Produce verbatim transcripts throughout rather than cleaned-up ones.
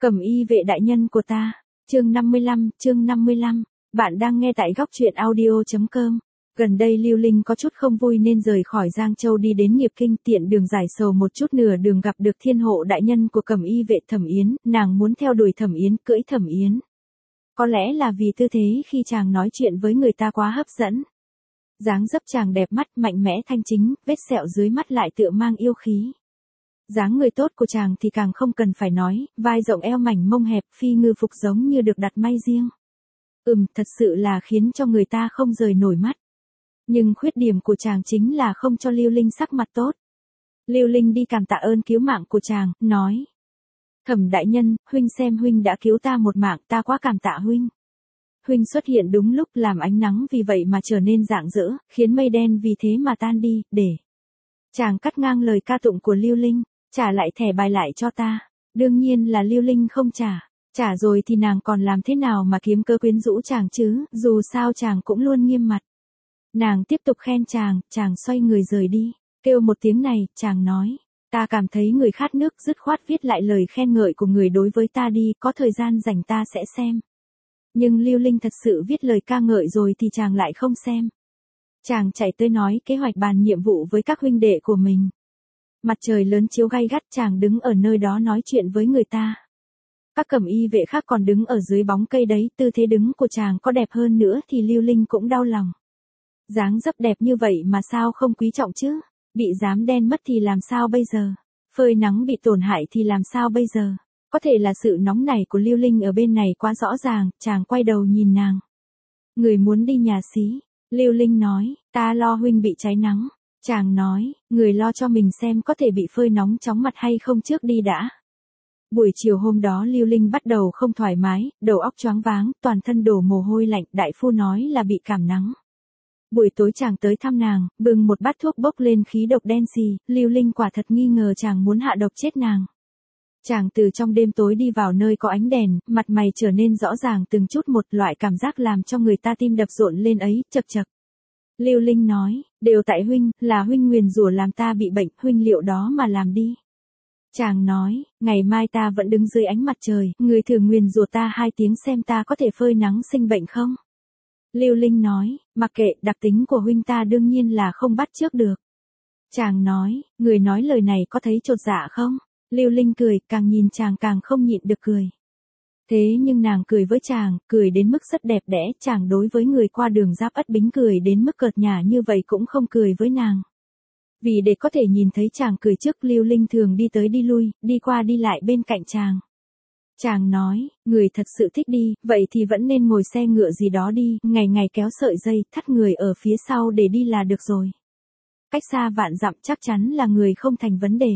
Cẩm y vệ đại nhân của ta, chương năm mươi lăm, chương năm mươi lăm, bạn đang nghe tại góc truyện audio.com. Gần đây Lưu Linh có chút không vui nên rời khỏi Giang Châu đi đến Nghiệp Kinh, tiện đường giải sầu một chút, nửa đường gặp được thiên hộ đại nhân của Cẩm y vệ Thẩm Yến, nàng muốn theo đuổi Thẩm Yến, cưỡi Thẩm Yến. Có lẽ là vì tư thế khi chàng nói chuyện với người ta quá hấp dẫn. Dáng dấp chàng đẹp mắt, mạnh mẽ thanh chính, vết sẹo dưới mắt lại tựa mang yêu khí. Dáng người tốt của chàng thì càng không cần phải nói, vai rộng eo mảnh mông hẹp, phi ngư phục giống như được đặt may riêng. Ừm, thật sự là khiến cho người ta không rời nổi mắt. Nhưng khuyết điểm của chàng chính là không cho Lưu Linh sắc mặt tốt. Lưu Linh đi cảm tạ ơn cứu mạng của chàng, nói: Thẩm đại nhân, huynh xem huynh đã cứu ta một mạng, ta quá cảm tạ huynh. Huynh xuất hiện đúng lúc, làm ánh nắng vì vậy mà trở nên rạng rỡ, khiến mây đen vì thế mà tan đi, để. Chàng cắt ngang lời ca tụng của Lưu Linh, trả lại thẻ bài lại cho ta. Đương nhiên là Lưu Linh không trả. Trả rồi thì nàng còn làm thế nào mà kiếm cơ quyến rũ chàng chứ, dù sao chàng cũng luôn nghiêm mặt. Nàng tiếp tục khen chàng, chàng xoay người rời đi, kêu một tiếng này, chàng nói: Ta cảm thấy người khát nước, dứt khoát viết lại lời khen ngợi của người đối với ta đi, có thời gian rảnh ta sẽ xem. Nhưng Lưu Linh thật sự viết lời ca ngợi rồi thì chàng lại không xem. Chàng chạy tới nói kế hoạch bàn nhiệm vụ với các huynh đệ của mình. Mặt trời lớn chiếu gay gắt, chàng đứng ở nơi đó nói chuyện với người ta. Các cẩm y vệ khác còn đứng ở dưới bóng cây đấy, tư thế đứng của chàng có đẹp hơn nữa thì Lưu Linh cũng đau lòng. Dáng dấp đẹp như vậy mà sao không quý trọng chứ? Bị dám đen mất thì làm sao bây giờ? Phơi nắng bị tổn hại thì làm sao bây giờ? Có thể là sự nóng nảy của Lưu Linh ở bên này quá rõ ràng, chàng quay đầu nhìn nàng. Người muốn đi nhà xí. Lưu Linh nói, ta lo huynh bị cháy nắng. Chàng nói, người lo cho mình xem có thể bị phơi nóng chóng mặt hay không trước đi đã. Buổi chiều hôm đó Lưu Linh bắt đầu không thoải mái, đầu óc choáng váng, toàn thân đổ mồ hôi lạnh, đại phu nói là bị cảm nắng. Buổi tối chàng tới thăm nàng, bưng một bát thuốc bốc lên khí độc đen xì, Lưu Linh quả thật nghi ngờ chàng muốn hạ độc chết nàng. Chàng từ trong đêm tối đi vào nơi có ánh đèn, mặt mày trở nên rõ ràng từng chút một, loại cảm giác làm cho người ta tim đập rộn lên ấy, chập chập. Lưu Linh nói, đều tại huynh, là huynh nguyền rủa làm ta bị bệnh, huynh liệu đó mà làm đi. Chàng nói, ngày mai ta vẫn đứng dưới ánh mặt trời, người thử nguyền rủa ta hai tiếng xem ta có thể phơi nắng sinh bệnh không? Lưu Linh nói, mặc kệ, đặc tính của huynh ta đương nhiên là không bắt chước được. Chàng nói, người nói lời này có thấy chột dạ không? Lưu Linh cười, càng nhìn chàng càng không nhịn được cười. Thế nhưng nàng cười với chàng, cười đến mức rất đẹp đẽ, chàng đối với người qua đường Giáp Ất Bính cười đến mức cợt nhả như vậy cũng không cười với nàng. Vì để có thể nhìn thấy chàng cười trước, Lưu Linh thường đi tới đi lui, đi qua đi lại bên cạnh chàng. Chàng nói, người thật sự thích đi, vậy thì vẫn nên ngồi xe ngựa gì đó đi, ngày ngày kéo sợi dây, thắt người ở phía sau để đi là được rồi. Cách xa vạn dặm chắc chắn là người không thành vấn đề.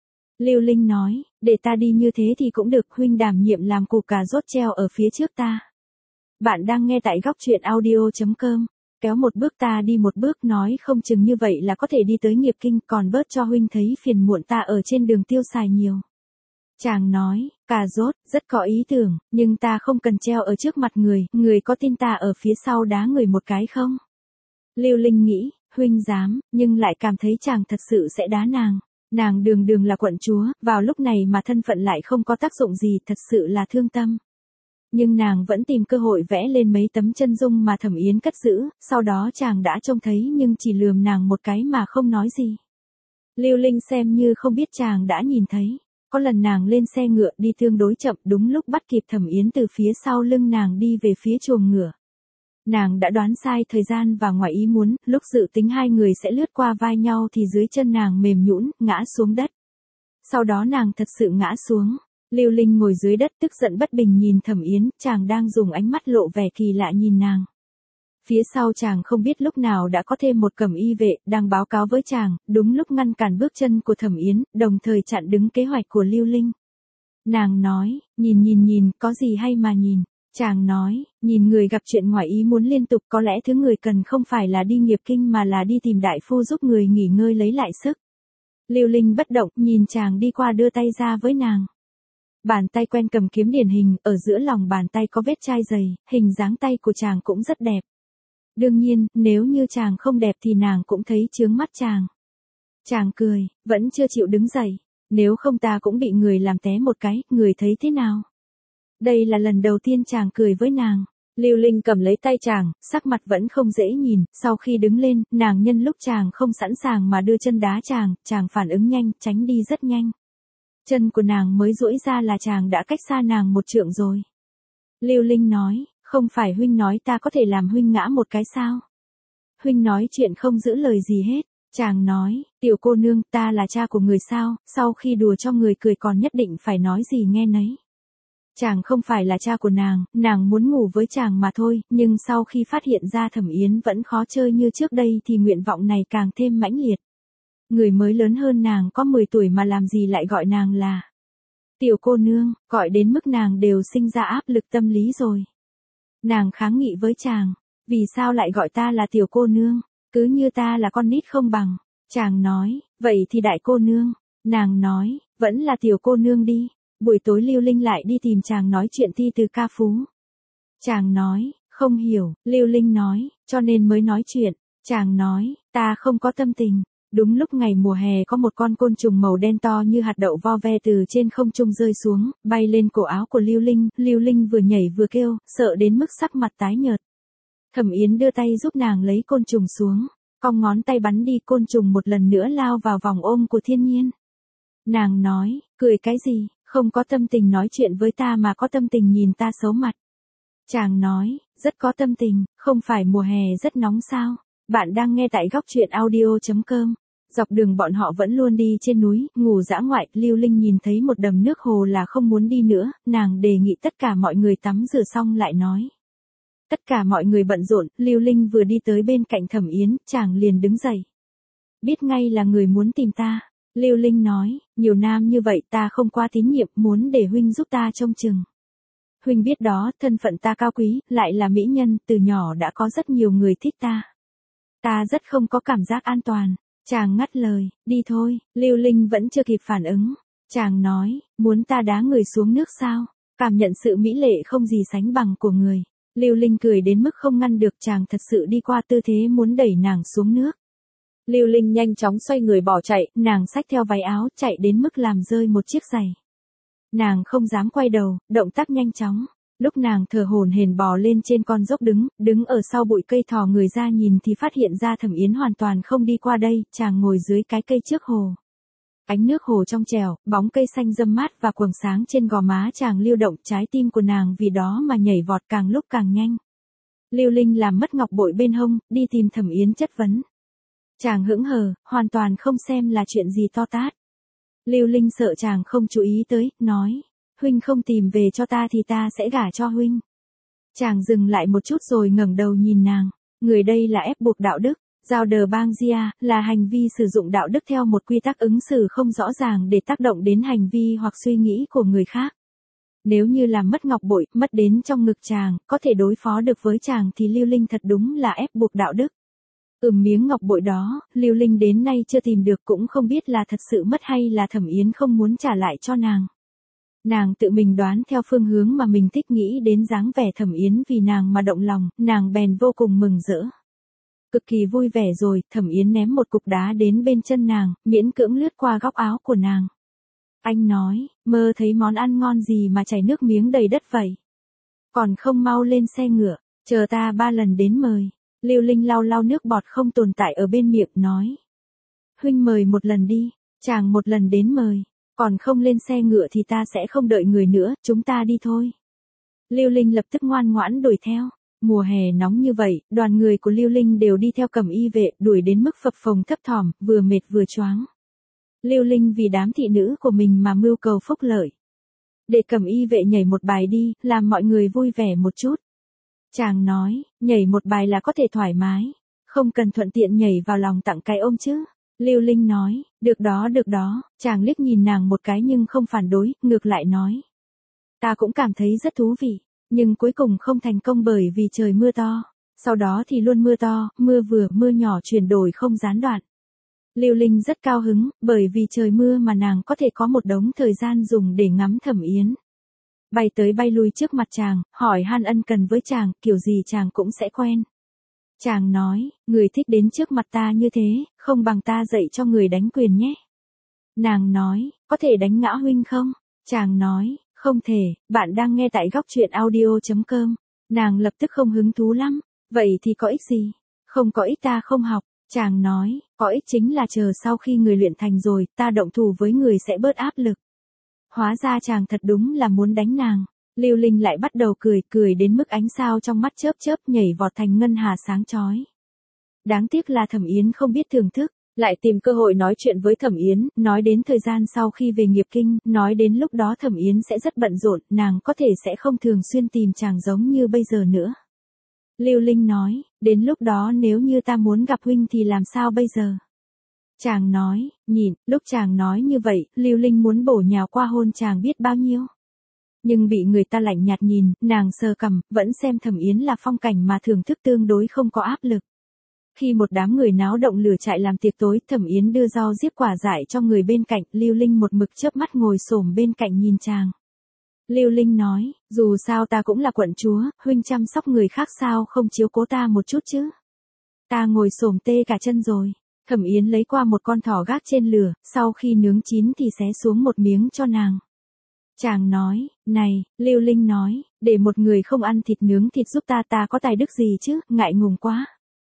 Lưu Linh nói, để ta đi như thế thì cũng được, huynh đảm nhiệm làm củ cà rốt treo ở phía trước ta. Bạn đang nghe tại góc truyện audio.com, kéo một bước ta đi một bước, nói không chừng như vậy là có thể đi tới Nghiệp Kinh, còn bớt cho huynh thấy phiền muộn ta ở trên đường tiêu xài nhiều. Chàng nói, cà rốt, rất có ý tưởng, nhưng ta không cần treo ở trước mặt người, người có tin ta ở phía sau đá người một cái không? Lưu Linh nghĩ, huynh dám, nhưng lại cảm thấy chàng thật sự sẽ đá nàng. Nàng đường đường là quận chúa, vào lúc này mà thân phận lại không có tác dụng gì, thật sự là thương tâm. Nhưng nàng vẫn tìm cơ hội vẽ lên mấy tấm chân dung mà Thẩm Yến cất giữ, sau đó chàng đã trông thấy nhưng chỉ lườm nàng một cái mà không nói gì. Lưu Linh xem như không biết chàng đã nhìn thấy. Có lần nàng lên xe ngựa đi tương đối chậm, đúng lúc bắt kịp Thẩm Yến từ phía sau lưng nàng đi về phía chuồng ngựa. Nàng đã đoán sai thời gian và ngoài ý muốn, lúc dự tính hai người sẽ lướt qua vai nhau thì dưới chân nàng mềm nhũn, ngã xuống đất. Sau đó nàng thật sự ngã xuống. Lưu Linh ngồi dưới đất tức giận bất bình nhìn Thẩm Yến, chàng đang dùng ánh mắt lộ vẻ kỳ lạ nhìn nàng. Phía sau chàng không biết lúc nào đã có thêm một cẩm y vệ, đang báo cáo với chàng, đúng lúc ngăn cản bước chân của Thẩm Yến, đồng thời chặn đứng kế hoạch của Lưu Linh. Nàng nói, nhìn nhìn nhìn, có gì hay mà nhìn. Chàng nói, nhìn người gặp chuyện ngoài ý muốn liên tục, có lẽ thứ người cần không phải là đi Nghiệp Kinh mà là đi tìm đại phu giúp người nghỉ ngơi lấy lại sức. Lưu Linh bất động, nhìn chàng đi qua đưa tay ra với nàng. Bàn tay quen cầm kiếm điển hình, ở giữa lòng bàn tay có vết chai dày, hình dáng tay của chàng cũng rất đẹp. Đương nhiên, nếu như chàng không đẹp thì nàng cũng thấy chướng mắt chàng. Chàng cười, vẫn chưa chịu đứng dậy. Nếu không ta cũng bị người làm té một cái, người thấy thế nào? Đây là lần đầu tiên chàng cười với nàng. Lưu Linh cầm lấy tay chàng, sắc mặt vẫn không dễ nhìn, sau khi đứng lên, nàng nhân lúc chàng không sẵn sàng mà đưa chân đá chàng, chàng phản ứng nhanh, tránh đi rất nhanh. Chân của nàng mới duỗi ra là chàng đã cách xa nàng một trượng rồi. Lưu Linh nói, không phải huynh nói ta có thể làm huynh ngã một cái sao? Huynh nói chuyện không giữ lời gì hết. Chàng nói, tiểu cô nương, ta là cha của người sao, sau khi đùa cho người cười còn nhất định phải nói gì nghe nấy. Chàng không phải là cha của nàng, nàng muốn ngủ với chàng mà thôi, nhưng sau khi phát hiện ra Thẩm Yến vẫn khó chơi như trước đây thì nguyện vọng này càng thêm mãnh liệt. Người mới lớn hơn nàng có mười tuổi mà làm gì lại gọi nàng là tiểu cô nương, gọi đến mức nàng đều sinh ra áp lực tâm lý rồi. Nàng kháng nghị với chàng, vì sao lại gọi ta là tiểu cô nương, cứ như ta là con nít không bằng. Chàng nói, vậy thì đại cô nương. Nàng nói, vẫn là tiểu cô nương đi. Buổi tối Lưu Linh lại đi tìm chàng nói chuyện thi từ ca phú. Chàng nói, không hiểu, Lưu Linh nói, cho nên mới nói chuyện. Chàng nói, ta không có tâm tình. Đúng lúc ngày mùa hè có một con côn trùng màu đen to như hạt đậu vo ve từ trên không trung rơi xuống, bay lên cổ áo của Lưu Linh, Lưu Linh vừa nhảy vừa kêu, sợ đến mức sắc mặt tái nhợt. Thẩm Yến đưa tay giúp nàng lấy côn trùng xuống, cong ngón tay bắn đi côn trùng một lần nữa lao vào vòng ôm của Thiên Nhiên. Nàng nói, cười cái gì, không có tâm tình nói chuyện với ta mà có tâm tình nhìn ta xấu mặt. Chàng nói, rất có tâm tình, không phải mùa hè rất nóng sao? Bạn đang nghe tại góc truyện audio chấm com. Dọc đường bọn họ vẫn luôn đi trên núi, ngủ dã ngoại, Lưu Linh nhìn thấy một đầm nước hồ là không muốn đi nữa, nàng đề nghị tất cả mọi người tắm rửa xong lại nói. Tất cả mọi người bận rộn, Lưu Linh vừa đi tới bên cạnh Thẩm Yến, chàng liền đứng dậy. Biết ngay là người muốn tìm ta. Lưu Linh nói, nhiều nam như vậy ta không qua tín nhiệm, muốn để huynh giúp ta trông chừng. Huynh biết đó, thân phận ta cao quý, lại là mỹ nhân, từ nhỏ đã có rất nhiều người thích ta. Ta rất không có cảm giác an toàn. Chàng ngắt lời, đi thôi, Lưu Linh vẫn chưa kịp phản ứng. Chàng nói, muốn ta đá người xuống nước sao? Cảm nhận sự mỹ lệ không gì sánh bằng của người. Lưu Linh cười đến mức không ngăn được, chàng thật sự đi qua tư thế muốn đẩy nàng xuống nước. Lưu Linh nhanh chóng xoay người bỏ chạy, nàng xách theo váy áo, chạy đến mức làm rơi một chiếc giày. Nàng không dám quay đầu, động tác nhanh chóng. Lúc nàng thở hổn hển bò lên trên con dốc đứng, đứng ở sau bụi cây thò người ra nhìn thì phát hiện ra Thẩm Yến hoàn toàn không đi qua đây, chàng ngồi dưới cái cây trước hồ. Ánh nước hồ trong trẻo, bóng cây xanh râm mát và quầng sáng trên gò má chàng lưu động, trái tim của nàng vì đó mà nhảy vọt càng lúc càng nhanh. Lưu Linh làm mất ngọc bội bên hông, đi tìm Thẩm Yến chất vấn. Chàng hững hờ, hoàn toàn không xem là chuyện gì to tát. Lưu Linh sợ chàng không chú ý tới, nói, huynh không tìm về cho ta thì ta sẽ gả cho huynh. Chàng dừng lại một chút rồi ngẩng đầu nhìn nàng, người đây là ép buộc đạo đức, giao đờ bang gia, là hành vi sử dụng đạo đức theo một quy tắc ứng xử không rõ ràng để tác động đến hành vi hoặc suy nghĩ của người khác. Nếu như làm mất ngọc bội, mất đến trong ngực chàng, có thể đối phó được với chàng thì Lưu Linh thật đúng là ép buộc đạo đức. Ừm miếng ngọc bội đó, Lưu Linh đến nay chưa tìm được, cũng không biết là thật sự mất hay là Thẩm Yến không muốn trả lại cho nàng. Nàng tự mình đoán theo phương hướng mà mình thích, nghĩ đến dáng vẻ Thẩm Yến vì nàng mà động lòng, nàng bèn vô cùng mừng rỡ. Cực kỳ vui vẻ rồi, Thẩm Yến ném một cục đá đến bên chân nàng, miễn cưỡng lướt qua góc áo của nàng. Anh nói, mơ thấy món ăn ngon gì mà chảy nước miếng đầy đất vậy? Còn không mau lên xe ngựa, chờ ta ba lần đến mời. Lưu Linh lau lau nước bọt không tồn tại ở bên miệng, nói. Huynh mời một lần đi, chàng một lần đến mời, còn không lên xe ngựa thì ta sẽ không đợi người nữa, chúng ta đi thôi. Lưu Linh lập tức ngoan ngoãn đuổi theo. Mùa hè nóng như vậy, đoàn người của Lưu Linh đều đi theo cẩm y vệ, đuổi đến mức phập phồng thấp thỏm, vừa mệt vừa choáng. Lưu Linh vì đám thị nữ của mình mà mưu cầu phúc lợi. Để cẩm y vệ nhảy một bài đi, làm mọi người vui vẻ một chút. Chàng nói, nhảy một bài là có thể thoải mái, không cần thuận tiện nhảy vào lòng tặng cái ôm chứ. Lưu Linh nói, được đó được đó, chàng liếc nhìn nàng một cái nhưng không phản đối, ngược lại nói. Ta cũng cảm thấy rất thú vị, nhưng cuối cùng không thành công bởi vì trời mưa to, sau đó thì luôn mưa to, mưa vừa, mưa nhỏ chuyển đổi không gián đoạn. Lưu Linh rất cao hứng, bởi vì trời mưa mà nàng có thể có một đống thời gian dùng để ngắm Thẩm Yến. Bay tới bay lui trước mặt chàng, hỏi han ân cần với chàng, kiểu gì chàng cũng sẽ quen. Chàng nói, người thích đến trước mặt ta như thế, không bằng ta dạy cho người đánh quyền nhé. Nàng nói, có thể đánh ngã huynh không? Chàng nói, không thể, bạn đang nghe tại góc truyện audio.com. Nàng lập tức không hứng thú lắm, vậy thì có ích gì? Không có ích ta không học. Chàng nói, có ích chính là chờ sau khi người luyện thành rồi, ta động thủ với người sẽ bớt áp lực. Hóa ra chàng thật đúng là muốn đánh nàng. Lưu Linh lại bắt đầu cười, cười đến mức ánh sao trong mắt chớp chớp nhảy vọt thành ngân hà sáng chói. Đáng tiếc là Thẩm Yến không biết thưởng thức, lại tìm cơ hội nói chuyện với Thẩm Yến, nói đến thời gian sau khi về nghiệp kinh, nói đến lúc đó Thẩm Yến sẽ rất bận rộn, nàng có thể sẽ không thường xuyên tìm chàng giống như bây giờ nữa. Lưu Linh nói, đến lúc đó nếu như ta muốn gặp huynh thì làm sao bây giờ? Chàng nói, nhìn, lúc chàng nói như vậy, Lưu Linh muốn bổ nhào qua hôn chàng biết bao nhiêu. Nhưng bị người ta lạnh nhạt nhìn, nàng sờ cằm, vẫn xem Thẩm Yến là phong cảnh mà thưởng thức tương đối không có áp lực. Khi một đám người náo động lửa trại làm tiệc tối, Thẩm Yến đưa rau diếp quả dại cho người bên cạnh, Lưu Linh một mực chớp mắt ngồi xổm bên cạnh nhìn chàng. Lưu Linh nói, dù sao ta cũng là quận chúa, huynh chăm sóc người khác sao không chiếu cố ta một chút chứ? Ta ngồi xổm tê cả chân rồi. Thẩm Yến lấy qua một con thỏ gác trên lửa, sau khi nướng chín thì xé xuống một miếng cho nàng. Chàng nói, này, Lưu Linh nói, để một người không ăn thịt nướng thịt giúp ta ta có tài đức gì chứ, ngại ngùng quá.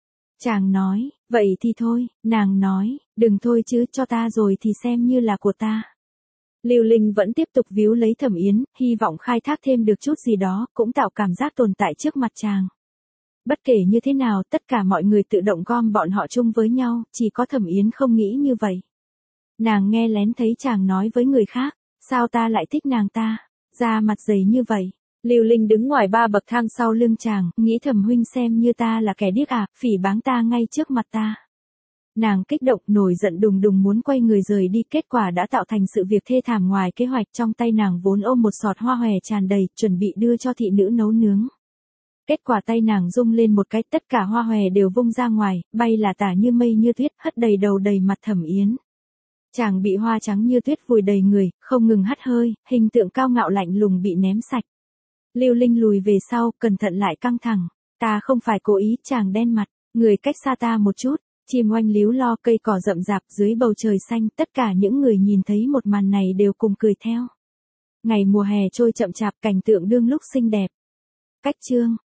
Chàng nói, vậy thì thôi, nàng nói, đừng thôi chứ, cho ta rồi thì xem như là của ta. Lưu Linh vẫn tiếp tục víu lấy Thẩm Yến, hy vọng khai thác thêm được chút gì đó, cũng tạo cảm giác tồn tại trước mặt chàng. Bất kể như thế nào, tất cả mọi người tự động gom bọn họ chung với nhau, chỉ có Thẩm Yến không nghĩ như vậy. Nàng nghe lén thấy chàng nói với người khác, sao ta lại thích nàng ta, da mặt dày như vậy. Lưu Linh đứng ngoài ba bậc thang sau lưng chàng, nghĩ Thẩm huynh xem như ta là kẻ điếc à, phỉ báng ta ngay trước mặt ta. Nàng kích động nổi giận đùng đùng muốn quay người rời đi, kết quả đã tạo thành sự việc thê thảm ngoài kế hoạch. Trong tay nàng vốn ôm một sọt hoa hòe tràn đầy, chuẩn bị đưa cho thị nữ nấu nướng. Kết quả tay nàng rung lên một cái, tất cả hoa hòe đều vung ra ngoài, bay là tả như mây như tuyết, hất đầy đầu đầy mặt Thẩm Yến. Chàng bị hoa trắng như tuyết vùi đầy người, không ngừng hắt hơi, hình tượng cao ngạo lạnh lùng bị ném sạch. Lưu Linh lùi về sau, cẩn thận lại căng thẳng. Ta không phải cố ý, chàng đen mặt, người cách xa ta một chút. Chim oanh líu lo, cây cỏ rậm rạp dưới bầu trời xanh, tất cả những người nhìn thấy một màn này đều cùng cười theo. Ngày mùa hè trôi chậm chạp, cảnh tượng đương lúc xinh đẹp. Cách chương